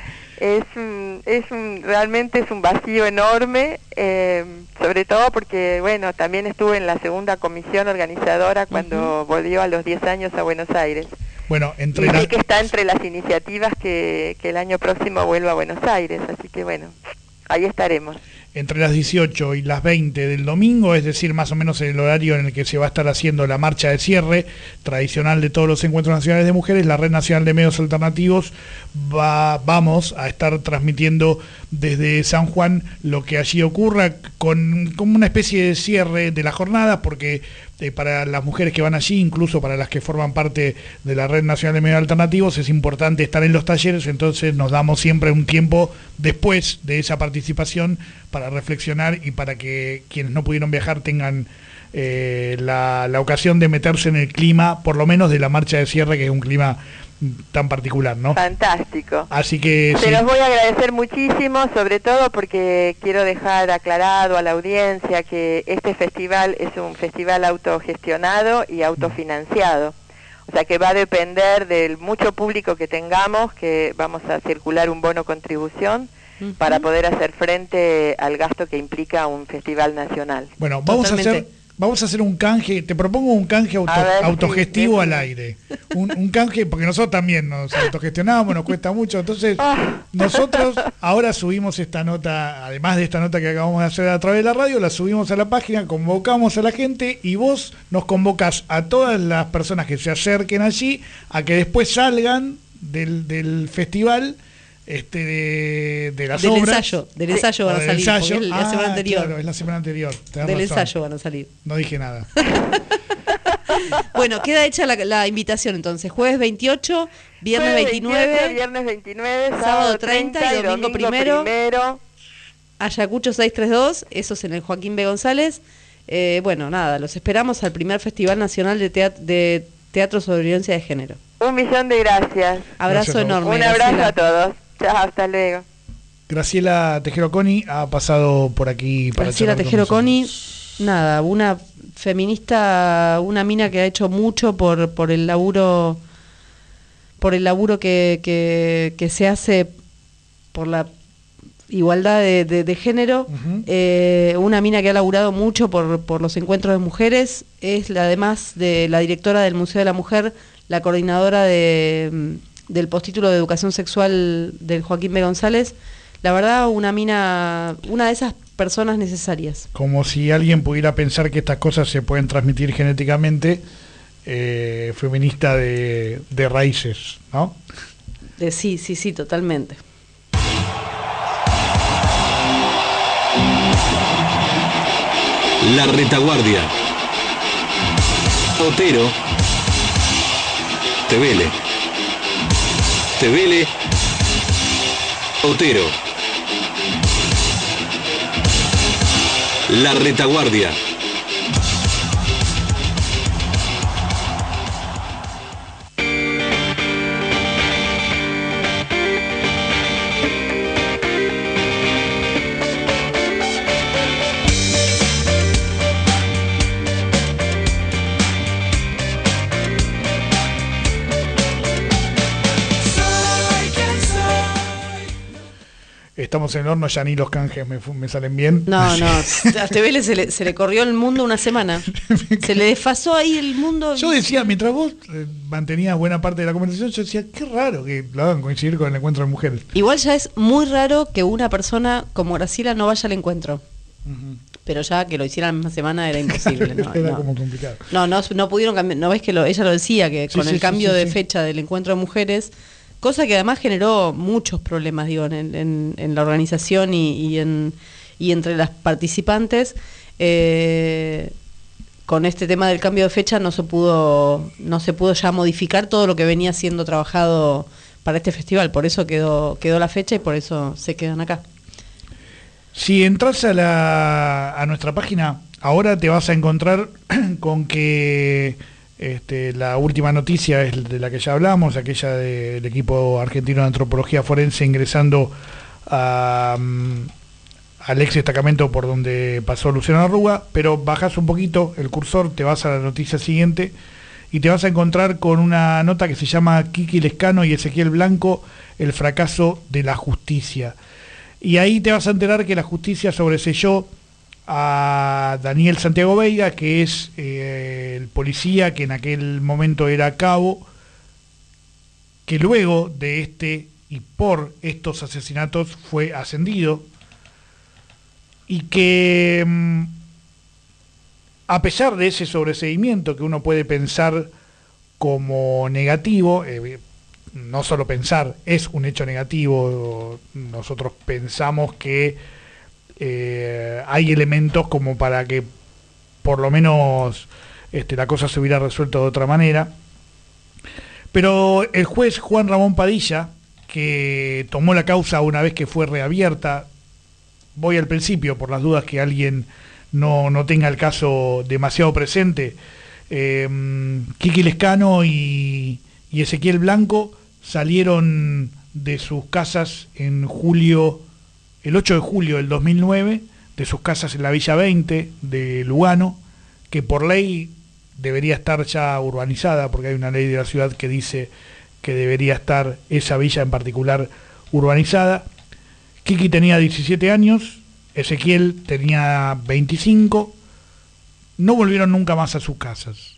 Realmente es un vacío enorme, sobre todo porque, bueno, también estuve en la segunda comisión organizadora cuando volvió a los 10 años a Buenos Aires. Bueno, sé que está entre las iniciativas que el año próximo vuelva a Buenos Aires, así que bueno, ahí estaremos. Entre las 18 y las 20 del domingo, es decir, más o menos el horario en el que se va a estar haciendo la marcha de cierre tradicional de todos los encuentros nacionales de mujeres, la Red Nacional de Medios Alternativos vamos a estar transmitiendo desde San Juan lo que allí ocurra con una especie de cierre de la jornada, porque para las mujeres que van allí, incluso para las que forman parte de la Red Nacional de Medios Alternativos, es importante estar en los talleres, entonces nos damos siempre un tiempo después de esa participación para reflexionar y para que quienes no pudieron viajar tengan la ocasión de meterse en el clima, por lo menos de la marcha de cierre, que es un clima tan particular, ¿no? Fantástico. Así que se los voy a agradecer muchísimo, sobre todo porque quiero dejar aclarado a la audiencia que este festival es un festival autogestionado y autofinanciado. O sea que va a depender del mucho público que tengamos, que vamos a circular un bono contribución para poder hacer frente al gasto que implica un festival nacional. Bueno, vamos a hacer un canje, te propongo un canje autogestivo al aire. Un canje, porque nosotros también nos autogestionamos, nos cuesta mucho. Entonces, nosotros ahora subimos esta nota, además de esta nota que acabamos de hacer a través de la radio, la subimos a la página, convocamos a la gente y vos nos convocás a todas las personas que se acerquen allí a que después salgan del festival. De las obras. Del ensayo van a salir, porque es la semana anterior. Claro, es la semana anterior. Del ensayo van a salir. No dije nada. Bueno, queda hecha la invitación entonces. Jueves 28, viernes 29, sábado 30 y domingo primero. Ayacucho 632, eso es en el Joaquín B. González. Bueno, nada, los esperamos al primer Festival Nacional de Teatro sobre Violencia de Género. 1.000.000 de gracias. Abrazo enorme. Un abrazo a todos. Chao, hasta luego. Graciela Tejero Coni ha pasado por aquí para Graciela Tejero Coni, nada, una feminista, una mina que ha hecho mucho por el laburo que se hace por la igualdad de género, una mina que ha laburado mucho por los encuentros de mujeres, es además de la directora del Museo de la Mujer, la coordinadora del postítulo de Educación Sexual del Joaquín B. González. La verdad, una mina, una de esas personas necesarias. Como si alguien pudiera pensar que estas cosas se pueden transmitir genéticamente, feminista de raíces, ¿no? Sí, totalmente. La Retaguardia. Otero. Tevele. Otero. La Retaguardia. Estamos en el horno, ya ni los canjes me salen bien. No, a Tevele se le corrió el mundo una semana. Se le desfasó ahí el mundo. Yo decía, mientras vos mantenías buena parte de la conversación, yo decía, qué raro que lo hagan coincidir con el encuentro de mujeres. Igual ya es muy raro que una persona como Graciela no vaya al encuentro. Pero ya que lo hiciera la misma semana era imposible. Era como complicado. No pudieron cambiar. ¿No ves que ella lo decía? Que con el cambio de fecha del encuentro de mujeres... Cosa que además generó muchos problemas, digo, en la organización y entre las participantes. Con este tema del cambio de fecha no se pudo ya modificar todo lo que venía siendo trabajado para este festival. Por eso quedó la fecha y por eso se quedan acá. Si entras a nuestra página, ahora te vas a encontrar con que... la última noticia es de la que ya hablamos, aquella del equipo argentino de antropología forense ingresando al ex destacamento por donde pasó Luciano Arruga, pero bajás un poquito el cursor, te vas a la noticia siguiente y te vas a encontrar con una nota que se llama Kiki Lescano y Ezequiel Blanco, el fracaso de la justicia. Y ahí te vas a enterar que la justicia sobreseyó a Daniel Santiago Veiga, que es el policía que en aquel momento era cabo, que luego de y por estos asesinatos fue ascendido, y que a pesar de ese sobreseimiento que uno puede pensar como negativo, no solo pensar, es un hecho negativo, nosotros pensamos que hay elementos como para que por lo menos la cosa se hubiera resuelto de otra manera. Pero el juez Juan Ramón Padilla, que tomó la causa una vez que fue reabierta, voy al principio por las dudas que alguien no tenga el caso demasiado presente, Kiki Lescano y Ezequiel Blanco salieron de sus casas el 8 de julio del 2009, de sus casas en la Villa 20 de Lugano, que por ley debería estar ya urbanizada, porque hay una ley de la ciudad que dice que debería estar esa villa en particular urbanizada. Kiki tenía 17 años, Ezequiel tenía 25, no volvieron nunca más a sus casas.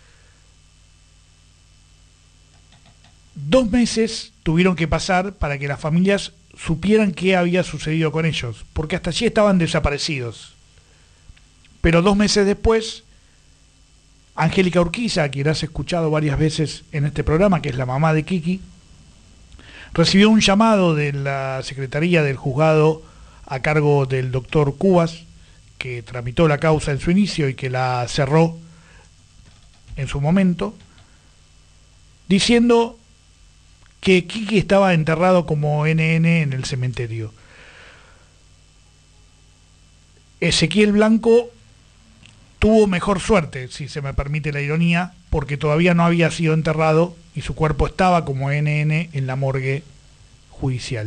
2 meses tuvieron que pasar para que las familias supieran qué había sucedido con ellos, porque hasta allí estaban desaparecidos. Pero 2 meses después, Angélica Urquiza, a quien has escuchado varias veces en este programa, que es la mamá de Kiki, recibió un llamado de la Secretaría del Juzgado a cargo del doctor Cubas, que tramitó la causa en su inicio y que la cerró en su momento, diciendo que Kiki estaba enterrado como NN en el cementerio. Ezequiel Blanco tuvo mejor suerte, si se me permite la ironía, porque todavía no había sido enterrado y su cuerpo estaba como NN en la morgue judicial.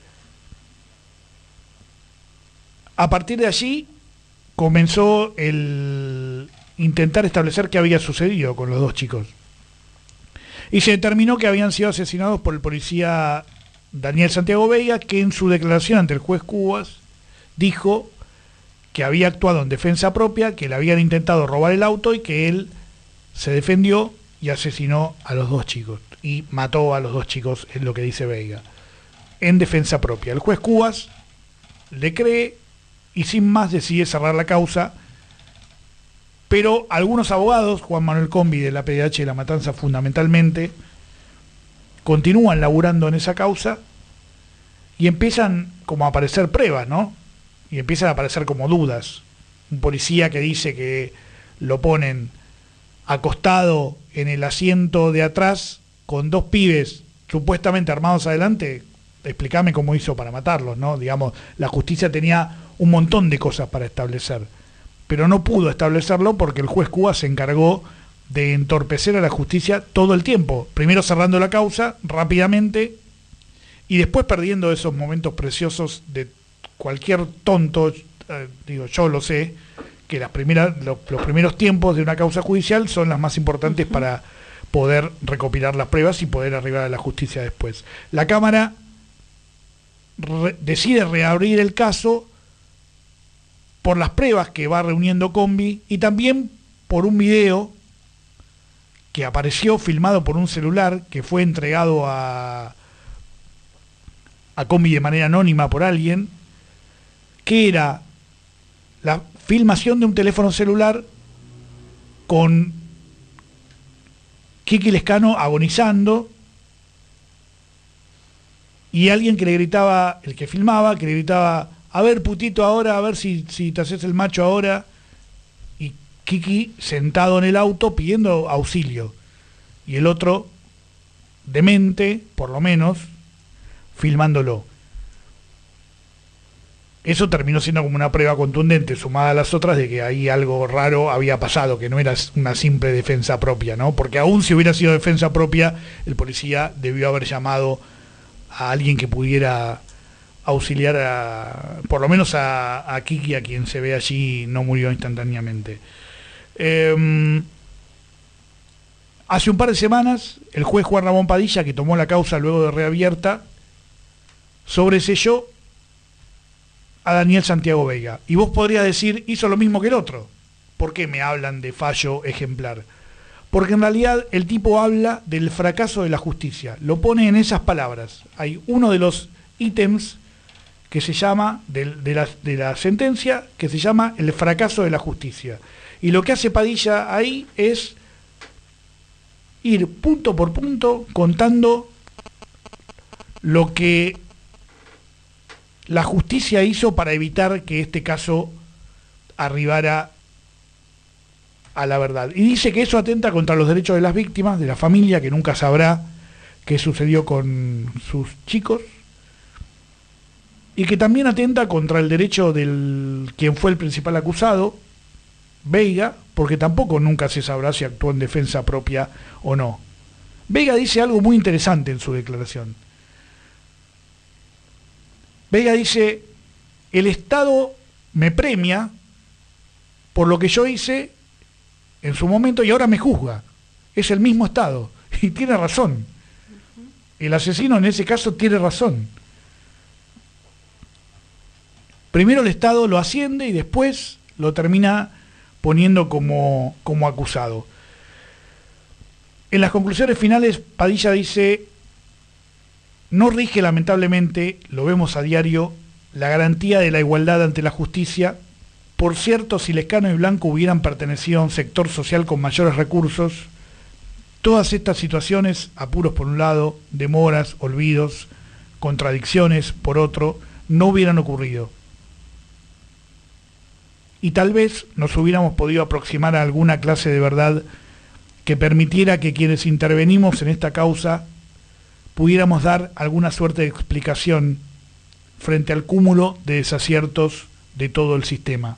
A partir de allí comenzó el intentar establecer qué había sucedido con los 2 chicos. Y se determinó que habían sido asesinados por el policía Daniel Santiago Veiga, que en su declaración ante el juez Cubas dijo que había actuado en defensa propia, que le habían intentado robar el auto y que él se defendió y asesinó a los 2 chicos. Y mató a los 2 chicos, es lo que dice Veiga, en defensa propia. El juez Cubas le cree y sin más decide cerrar la causa, pero algunos abogados, Juan Manuel Combi de la PDH de La Matanza fundamentalmente, continúan laburando en esa causa y empiezan como a aparecer pruebas, ¿no? Y empiezan a aparecer como dudas. Un policía que dice que lo ponen acostado en el asiento de atrás con 2 pibes supuestamente armados adelante, explícame cómo hizo para matarlos, ¿no? Digamos, la justicia tenía un montón de cosas para establecer, pero no pudo establecerlo porque el juez Cubas se encargó de entorpecer a la justicia todo el tiempo, primero cerrando la causa rápidamente y después perdiendo esos momentos preciosos de cualquier tonto, yo lo sé, que los primeros tiempos de una causa judicial son las más importantes para poder recopilar las pruebas y poder arribar a la justicia después. La Cámara decide reabrir el caso por las pruebas que va reuniendo Combi y también por un video que apareció filmado por un celular que fue entregado a Combi de manera anónima por alguien, que era la filmación de un teléfono celular con Kiki Lescano agonizando y alguien que le gritaba, el que filmaba, que le gritaba: a ver putito ahora, a ver si te haces el macho ahora, y Kiki sentado en el auto pidiendo auxilio, y el otro, demente, por lo menos, filmándolo. Eso terminó siendo como una prueba contundente, sumada a las otras, de que ahí algo raro había pasado, que no era una simple defensa propia, ¿no? Porque aún si hubiera sido defensa propia, el policía debió haber llamado a alguien que pudiera auxiliar por lo menos a Kiki, a quien se ve allí no murió instantáneamente. Hace un par de semanas, el juez Juan Ramón Padilla, que tomó la causa luego de reabierta, sobreselló a Daniel Santiago Veiga. Y vos podrías decir, hizo lo mismo que el otro. ¿Por qué me hablan de fallo ejemplar? Porque en realidad el tipo habla del fracaso de la justicia. Lo pone en esas palabras. Hay uno de los ítems que se llama, de la sentencia, que se llama el fracaso de la justicia. Y lo que hace Padilla ahí es ir punto por punto contando lo que la justicia hizo para evitar que este caso arribara a la verdad. Y dice que eso atenta contra los derechos de las víctimas, de la familia, que nunca sabrá qué sucedió con sus chicos, y que también atenta contra el derecho del quien fue el principal acusado, Veiga, porque tampoco nunca se sabrá si actuó en defensa propia o no. Veiga dice algo muy interesante en su declaración. Veiga dice: el Estado me premia por lo que yo hice en su momento y ahora me juzga. Es el mismo Estado. Y tiene razón. El asesino en ese caso tiene razón. Primero el Estado lo asciende y después lo termina poniendo como acusado. En las conclusiones finales, Padilla dice: no rige lamentablemente, lo vemos a diario, la garantía de la igualdad ante la justicia. Por cierto, si Lescano y Blanco hubieran pertenecido a un sector social con mayores recursos, todas estas situaciones, apuros por un lado, demoras, olvidos, contradicciones por otro, no hubieran ocurrido. Y tal vez nos hubiéramos podido aproximar a alguna clase de verdad que permitiera que quienes intervenimos en esta causa pudiéramos dar alguna suerte de explicación frente al cúmulo de desaciertos de todo el sistema.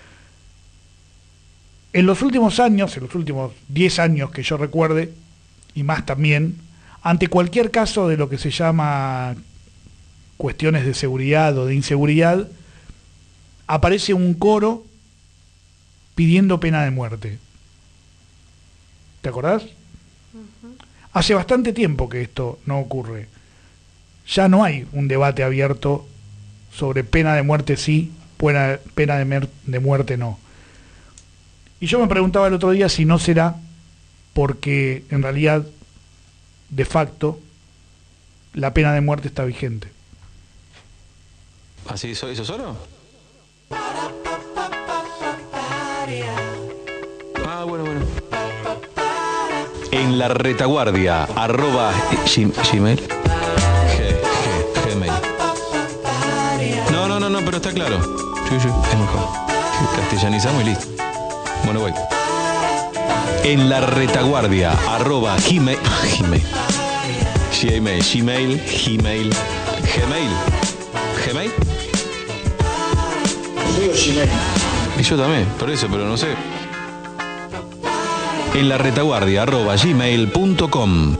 En los últimos años, en los últimos 10 años que yo recuerde, y más también, ante cualquier caso de lo que se llama cuestiones de seguridad o de inseguridad, aparece un coro pidiendo pena de muerte. ¿Te acordás? Hace bastante tiempo que esto no ocurre. Ya no hay un debate abierto sobre pena de muerte sí, pena de muerte no. Y yo me preguntaba el otro día si no será porque en realidad, de facto, la pena de muerte está vigente. ¿Así eso solo? Ah, bueno. En la retaguardia, @gmail. Gmail. No, pero está claro. Sí, es mejor. Castellanizamos y listo. Bueno, voy. En la retaguardia, @gmail. Gmail. Y yo también, por eso, pero no sé. En la retaguardia, @gmail.com.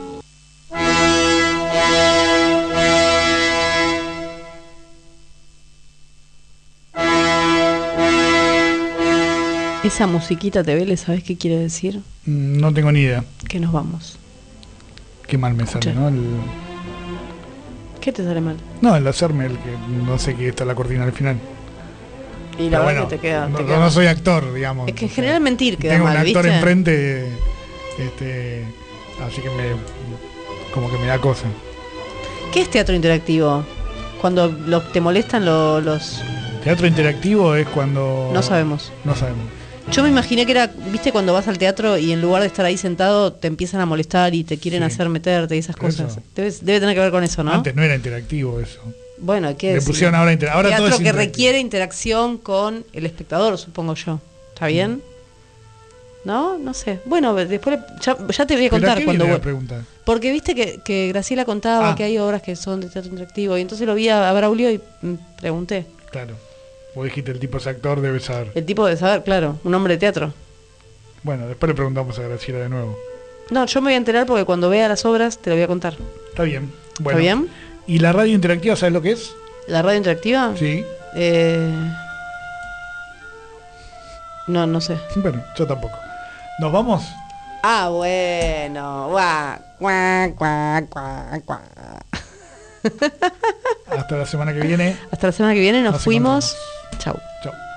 Esa musiquita TV, ¿sabes qué quiere decir? No tengo ni idea. Que nos vamos. Qué mal me sale, ¿no? ¿Qué te sale mal? No, el hacerme el que no sé qué está la cortina al final. Y la verdad que te queda. No soy actor, digamos. Es que en general mentir queda mal, tengo un actor ¿viste? enfrente, así que como que me da cosa. ¿Qué es teatro interactivo? Cuando te molestan los... Teatro interactivo es cuando... No sabemos. Yo me imaginé que era, viste, cuando vas al teatro y en lugar de estar ahí sentado te empiezan a molestar y te quieren hacer meterte y esas cosas. Debe tener que ver con eso, ¿no? Antes no era interactivo eso. Bueno, ¿qué le pusieron ahora teatro todo es que requiere interacción con el espectador, supongo yo. ¿Está bien? ¿No? No sé. Bueno, después ya te voy a contar cuando voy. Porque viste que Graciela contaba que hay obras que son de teatro interactivo y entonces lo vi a Braulio y pregunté. Claro. Vos dijiste el tipo es actor, debe saber. El tipo debe saber, claro, un hombre de teatro. Bueno, después le preguntamos a Graciela de nuevo. No, yo me voy a enterar porque cuando vea las obras te lo voy a contar. Está bien. Bueno, ¿está bien? ¿Y la radio interactiva, sabes lo que es? ¿La radio interactiva? Sí. No sé. Bueno, yo tampoco. ¿Nos vamos? Ah, bueno. Hasta la semana que viene. Hasta la semana que viene nos fuimos. Chau. Chau.